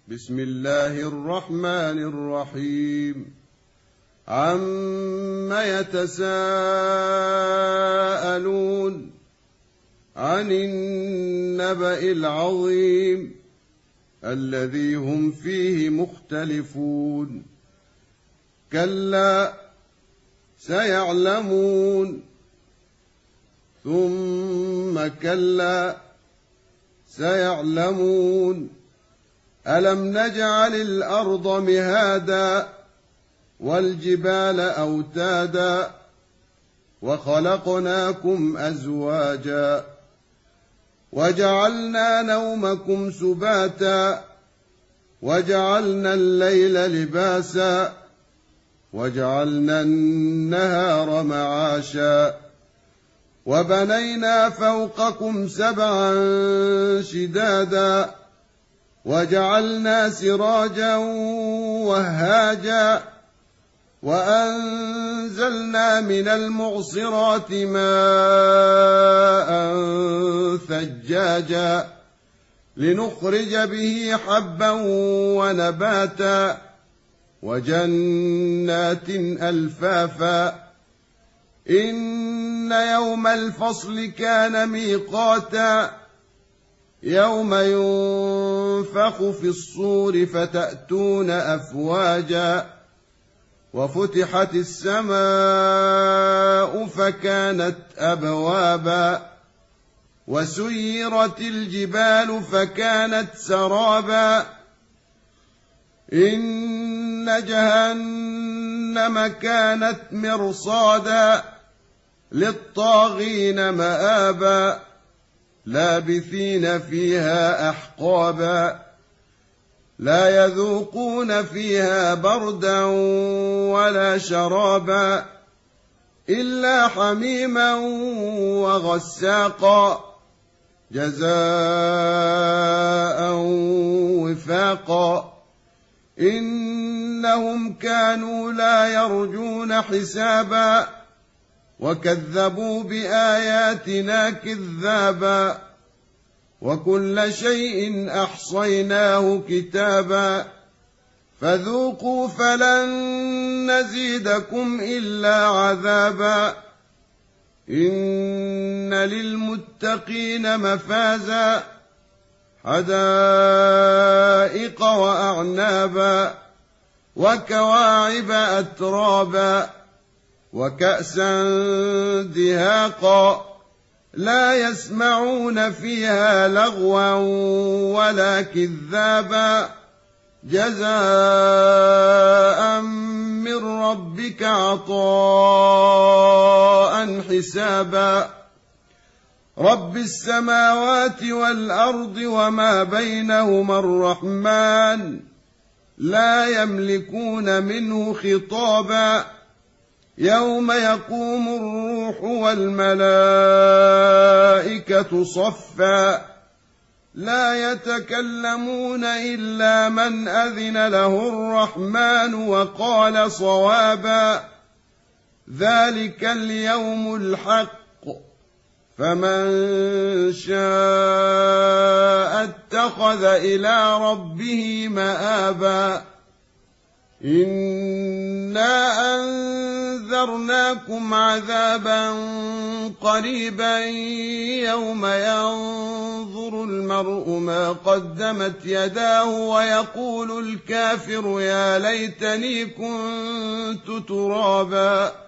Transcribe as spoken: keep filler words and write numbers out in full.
بسم الله الرحمن الرحيم عم يتساءلون عن النبأ العظيم الذي هم فيه مختلفون كلا سيعلمون ثم كلا سيعلمون ألم نجعل الأرض مهادا والجبال أوتادا وخلقناكم أزواجا وجعلنا نومكم سباتا وجعلنا الليل لباسا وجعلنا النهار معاشا وبنينا فوقكم سبعا شدادا وجعلنا سراجا وهاجا وأنزلنا من المعصرات ماء ثجاجا لنخرج به حبا ونباتا وجنات ألفافا إن يوم الفصل كان ميقاتا يوم ينفخ في الصور فتأتون أفواجا وفتحت السماء فكانت أبوابا وسيرت الجبال فكانت سرابا إن جهنم كانت مرصادا للطاغين مآبا لابثين فيها أحقابا لا يذوقون فيها بردا ولا شرابا إلا حميما وغساقا جزاء وفاقا إنهم كانوا لا يرجون حسابا وكذبوا بآياتنا كذابا وكل شيء أحصيناه كتابا فذوقوا فلن نزيدكم إلا عذابا إن للمتقين مفازا حدائق وأعنابا وكواعب أترابا وكأسا دهاقا لا يسمعون فيها لغوا ولا كذابا جزاء من ربك عطاء حسابا رب السماوات والأرض وما بينهما الرحمن لا يملكون منه خطابا يوم يقوم الروح والملائكة صفا لا يتكلمون إلا من أذن له الرحمن وقال صوابا ذلك اليوم الحق فمن شاء اتخذ إلى ربه مآبا إنا أنذرناكم عذابا قريبا يوم ينظر المرء ما قدمت يداه ويقول الكافر يا ليتني كنت ترابا